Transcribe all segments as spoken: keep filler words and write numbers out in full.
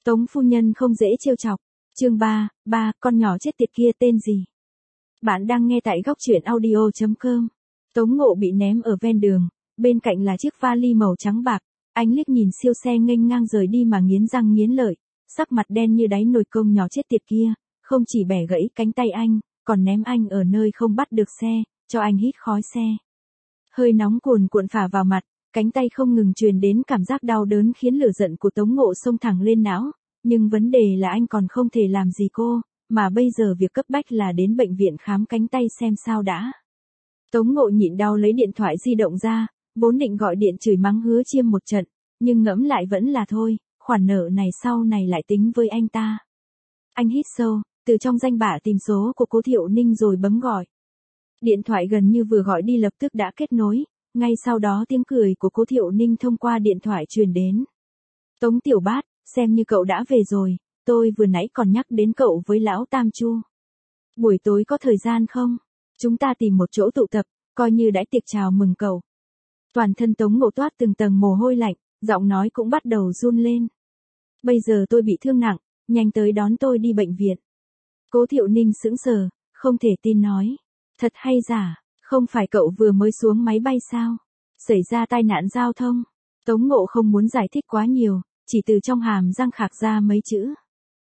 Tống phu nhân không dễ trêu chọc. Chương ba, ba, con nhỏ chết tiệt kia tên gì? Bạn đang nghe tại góc truyện audio chấm com. Tống Ngộ bị ném ở ven đường, bên cạnh là chiếc vali màu trắng bạc, anh liếc nhìn siêu xe nghênh ngang rời đi mà nghiến răng nghiến lợi, sắc mặt đen như đáy nồi cơm nhỏ chết tiệt kia, không chỉ bẻ gãy cánh tay anh, còn ném anh ở nơi không bắt được xe, cho anh hít khói xe. Hơi nóng cuồn cuộn phả vào mặt, cánh tay không ngừng truyền đến cảm giác đau đớn khiến lửa giận của Tống Ngộ xông thẳng lên não, nhưng vấn đề là anh còn không thể làm gì cô, mà bây giờ việc cấp bách là đến bệnh viện khám cánh tay xem sao đã. Tống Ngộ nhịn đau lấy điện thoại di động ra, vốn định gọi điện chửi mắng Hứa Chiêm một trận, nhưng ngẫm lại vẫn là thôi, khoản nợ này sau này lại tính với anh ta. Anh hít sâu, từ trong danh bạ tìm số của cố Thiệu Ninh rồi bấm gọi. Điện thoại gần như vừa gọi đi lập tức đã kết nối, ngay sau đó tiếng cười của cố Thiệu Ninh thông qua điện thoại truyền đến. Tống Tiểu Bát, xem như cậu đã về rồi, tôi vừa nãy còn nhắc đến cậu với lão Tam Chu. Buổi tối có thời gian không? Chúng ta tìm một chỗ tụ tập, coi như đãi tiệc chào mừng cậu. Toàn thân Tống Ngộ toát từng tầng mồ hôi lạnh, giọng nói cũng bắt đầu run lên. Bây giờ tôi bị thương nặng, nhanh tới đón tôi đi bệnh viện. Cố Thiệu Ninh sững sờ, không thể tin nói. Thật hay giả, không phải cậu vừa mới xuống máy bay sao? Xảy ra tai nạn giao thông. Tống Ngộ không muốn giải thích quá nhiều, chỉ từ trong hàm răng khạc ra mấy chữ.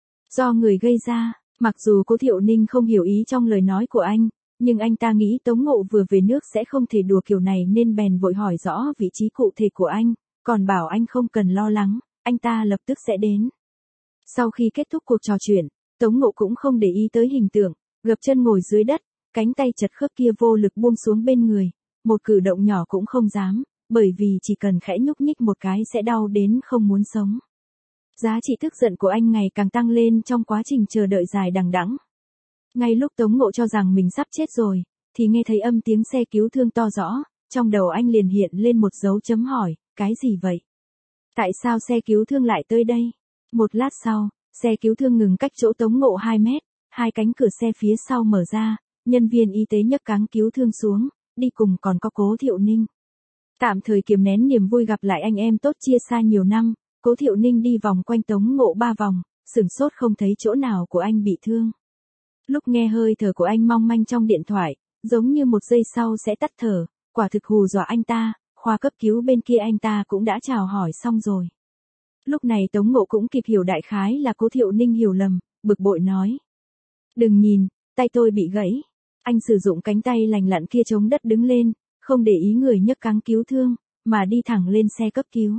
Do người gây ra, mặc dù Cố Thiệu Ninh không hiểu ý trong lời nói của anh, nhưng anh ta nghĩ Tống Ngộ vừa về nước sẽ không thể đùa kiểu này nên bèn vội hỏi rõ vị trí cụ thể của anh, còn bảo anh không cần lo lắng, anh ta lập tức sẽ đến. Sau khi kết thúc cuộc trò chuyện, Tống Ngộ cũng không để ý tới hình tượng, gập chân ngồi dưới đất, cánh tay chật khớp kia vô lực buông xuống bên người, một cử động nhỏ cũng không dám, bởi vì chỉ cần khẽ nhúc nhích một cái sẽ đau đến không muốn sống. Giá trị tức giận của anh ngày càng tăng lên trong quá trình chờ đợi dài đằng đẵng. Ngay lúc Tống Ngộ cho rằng mình sắp chết rồi, thì nghe thấy âm tiếng xe cứu thương to rõ, trong đầu anh liền hiện lên một dấu chấm hỏi, cái gì vậy? Tại sao xe cứu thương lại tới đây? Một lát sau, xe cứu thương ngừng cách chỗ Tống Ngộ hai mét, hai cánh cửa xe phía sau mở ra, nhân viên y tế nhấc cáng cứu thương xuống, đi cùng còn có Cố Thiệu Ninh. Tạm thời kiềm nén niềm vui gặp lại anh em tốt chia xa nhiều năm, Cố Thiệu Ninh đi vòng quanh Tống Ngộ ba vòng, sửng sốt không thấy chỗ nào của anh bị thương. Lúc nghe hơi thở của anh mong manh trong điện thoại, giống như một giây sau sẽ tắt thở, quả thực hù dọa anh ta, khoa cấp cứu bên kia anh ta cũng đã chào hỏi xong rồi. Lúc này Tống Ngộ cũng kịp hiểu đại khái là Cố Thiệu Ninh hiểu lầm, bực bội nói. Đừng nhìn, tay tôi bị gãy. Anh sử dụng cánh tay lành lặn kia chống đất đứng lên, không để ý người nhấc cáng cứu thương, mà đi thẳng lên xe cấp cứu.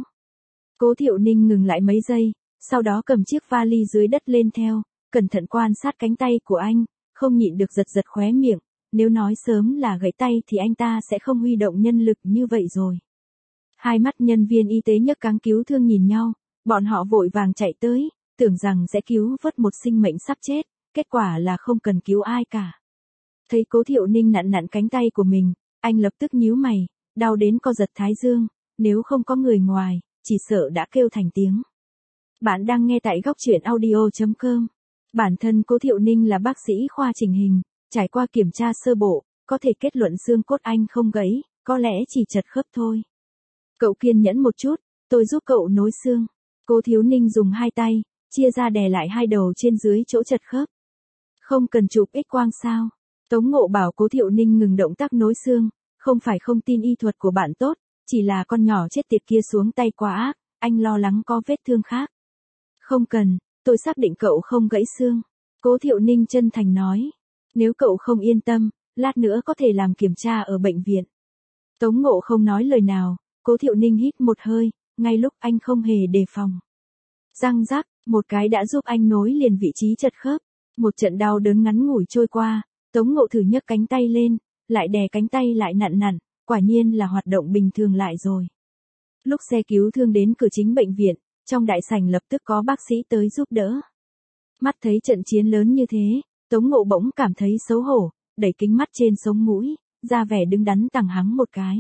Cố Thiệu Ninh ngừng lại mấy giây, sau đó cầm chiếc vali dưới đất lên theo, cẩn thận quan sát cánh tay của anh, không nhịn được giật giật khóe miệng, nếu nói sớm là gãy tay thì anh ta sẽ không huy động nhân lực như vậy rồi. Hai mắt nhân viên y tế nhấc cáng cứu thương nhìn nhau, bọn họ vội vàng chạy tới, tưởng rằng sẽ cứu vớt một sinh mệnh sắp chết, kết quả là không cần cứu ai cả. Thấy Cố Thiệu Ninh nặn nặn cánh tay của mình, anh lập tức nhíu mày, đau đến co giật thái dương, nếu không có người ngoài, chỉ sợ đã kêu thành tiếng. Bạn đang nghe tại góc truyện audio chấm com. Bản thân Cố Thiệu Ninh là bác sĩ khoa chỉnh hình, trải qua kiểm tra sơ bộ, có thể kết luận xương cốt anh không gãy, có lẽ chỉ chật khớp thôi. Cậu kiên nhẫn một chút, tôi giúp cậu nối xương. Cố Thiệu Ninh dùng hai tay, chia ra đè lại hai đầu trên dưới chỗ chật khớp. Không cần chụp X quang sao? Tống Ngộ bảo Cố Thiệu Ninh ngừng động tác nối xương, không phải không tin y thuật của bạn tốt, chỉ là con nhỏ chết tiệt kia xuống tay quá ác, anh lo lắng có vết thương khác. Không cần, tôi xác định cậu không gãy xương. Cố Thiệu Ninh chân thành nói. Nếu cậu không yên tâm, lát nữa có thể làm kiểm tra ở bệnh viện. Tống Ngộ không nói lời nào, Cố Thiệu Ninh hít một hơi, ngay lúc anh không hề đề phòng. Răng rắc, một cái đã giúp anh nối liền vị trí chật khớp. Một trận đau đớn ngắn ngủi trôi qua, Tống Ngộ thử nhấc cánh tay lên, lại đè cánh tay lại nặn nặn, quả nhiên là hoạt động bình thường lại rồi. Lúc xe cứu thương đến cửa chính bệnh viện, trong đại sảnh lập tức có bác sĩ tới giúp đỡ. Mắt thấy trận chiến lớn như thế, Tống Ngộ bỗng cảm thấy xấu hổ, đẩy kính mắt trên sống mũi, ra vẻ đứng đắn tằng hắng một cái.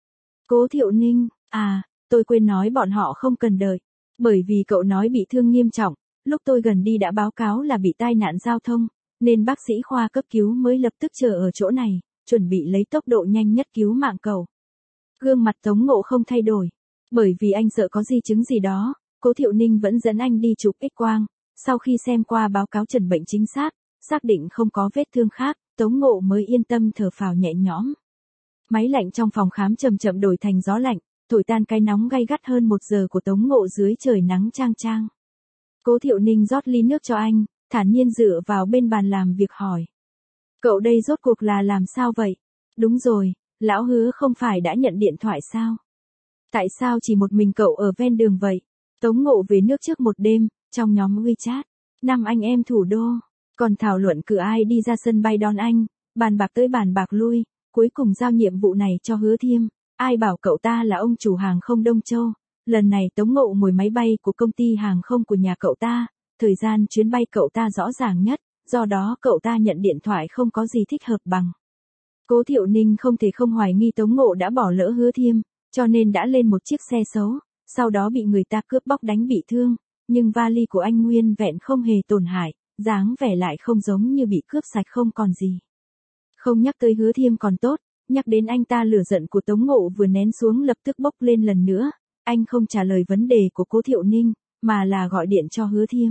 Cố Thiệu Ninh, à, tôi quên nói bọn họ không cần đợi, bởi vì cậu nói bị thương nghiêm trọng, lúc tôi gần đi đã báo cáo là bị tai nạn giao thông, nên bác sĩ khoa cấp cứu mới lập tức chờ ở chỗ này, chuẩn bị lấy tốc độ nhanh nhất cứu mạng cậu. Gương mặt Tống Ngộ không thay đổi, bởi vì anh sợ có di chứng gì đó, Cố Thiệu Ninh vẫn dẫn anh đi chụp X-quang, sau khi xem qua báo cáo chẩn bệnh chính xác, xác định không có vết thương khác, Tống Ngộ mới yên tâm thở phào nhẹ nhõm. Máy lạnh trong phòng khám chậm chậm đổi thành gió lạnh, thổi tan cái nóng gay gắt hơn một giờ của Tống Ngộ dưới trời nắng chang chang. Cố Thiệu Ninh rót ly nước cho anh, thản nhiên dựa vào bên bàn làm việc hỏi. Cậu đây rốt cuộc là làm sao vậy? Đúng rồi, lão Hứa không phải đã nhận điện thoại sao? Tại sao chỉ một mình cậu ở ven đường vậy? Tống Ngộ về nước trước một đêm, trong nhóm WeChat, năm anh em thủ đô, còn thảo luận cử ai đi ra sân bay đón anh, bàn bạc tới bàn bạc lui, cuối cùng giao nhiệm vụ này cho Hứa Thiêm. Ai bảo cậu ta là ông chủ hàng không Đông Châu, lần này Tống Ngộ ngồi máy bay của công ty hàng không của nhà cậu ta, thời gian chuyến bay cậu ta rõ ràng nhất, do đó cậu ta nhận điện thoại không có gì thích hợp bằng. Cố Thiệu Ninh không thể không hoài nghi Tống Ngộ đã bỏ lỡ Hứa Thiêm, cho nên đã lên một chiếc xe xấu, sau đó bị người ta cướp bóc đánh bị thương, nhưng vali của anh nguyên vẹn không hề tổn hại, dáng vẻ lại không giống như bị cướp sạch không còn gì. Không nhắc tới Hứa Thiêm còn tốt, nhắc đến anh ta lửa giận của Tống Ngộ vừa nén xuống lập tức bốc lên lần nữa, anh không trả lời vấn đề của Cố Thiệu Ninh, mà là gọi điện cho Hứa Thiêm.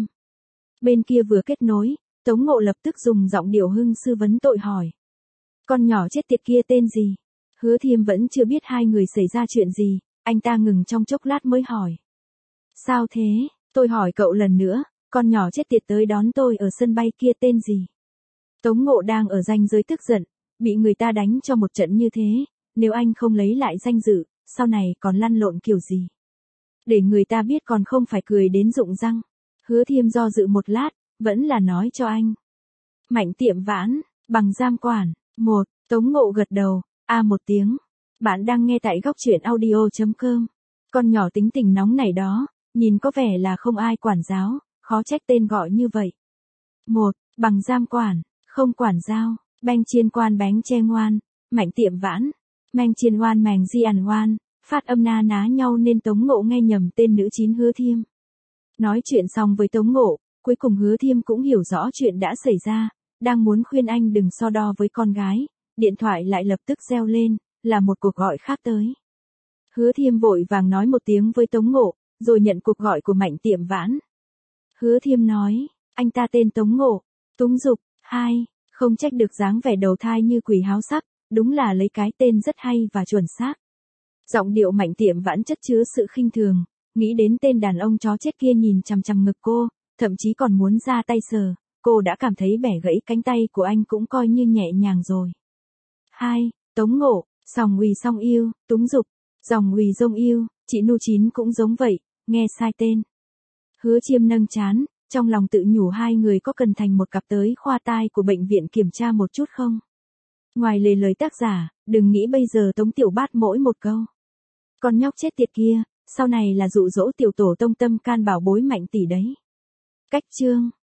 Bên kia vừa kết nối, Tống Ngộ lập tức dùng giọng điệu hưng sư vấn tội hỏi. Con nhỏ chết tiệt kia tên gì? Hứa Thiêm vẫn chưa biết hai người xảy ra chuyện gì, anh ta ngừng trong chốc lát mới hỏi. Sao thế, tôi hỏi cậu lần nữa, con nhỏ chết tiệt tới đón tôi ở sân bay kia tên gì? Tống Ngộ đang ở ranh giới tức giận, bị người ta đánh cho một trận như thế, nếu anh không lấy lại danh dự, sau này còn lăn lộn kiểu gì? Để người ta biết còn không phải cười đến rụng răng. Hứa Thiêm do dự một lát, vẫn là nói cho anh. Mạnh Tiệm Vãn, Bằng Giam Quản, một, Tống Ngộ gật đầu, a một tiếng. Bạn đang nghe tại góc truyện audio chấm com. Con nhỏ tính tình nóng này đó, nhìn có vẻ là không ai quản giáo, khó trách tên gọi như vậy. Một, Bằng Giam Quản, không quản giao, banh chiên quan bánh che ngoan, Mạnh Tiệm Vãn, manh chiên oan màng di ẩn oan, phát âm na ná nhau nên Tống Ngộ nghe nhầm tên nữ chín Hứa Thiêm. Nói chuyện xong với Tống Ngộ, cuối cùng Hứa Thiêm cũng hiểu rõ chuyện đã xảy ra, đang muốn khuyên anh đừng so đo với con gái, điện thoại lại lập tức reo lên, là một cuộc gọi khác tới. Hứa Thiêm vội vàng nói một tiếng với Tống Ngộ, rồi nhận cuộc gọi của Mạnh Tiệm Vãn. Hứa Thiêm nói, anh ta tên Tống Ngộ, Túng Dục, hai, không trách được dáng vẻ đầu thai như quỷ háo sắc, đúng là lấy cái tên rất hay và chuẩn xác. Giọng điệu Mạnh Tiệm Vãn chất chứa sự khinh thường, nghĩ đến tên đàn ông chó chết kia nhìn chằm chằm ngực cô, thậm chí còn muốn ra tay sờ, cô đã cảm thấy bẻ gãy cánh tay của anh cũng coi như nhẹ nhàng rồi. Hai, Tống Ngộ, Sòng Uỳ Song Yêu, Túng Dục, Dòng Uỳ Dông Yêu, chị Nu Chín cũng giống vậy, nghe sai tên. Hứa Chiêm nâng trán, trong lòng tự nhủ hai người có cần thành một cặp tới khoa tai của bệnh viện kiểm tra một chút không? Ngoài lề lời tác giả, đừng nghĩ bây giờ Tống Tiểu Bát mỗi một câu. Con nhóc chết tiệt kia, sau này là dụ dỗ tiểu tổ tông tâm can bảo bối Mạnh tỷ đấy. Cách chương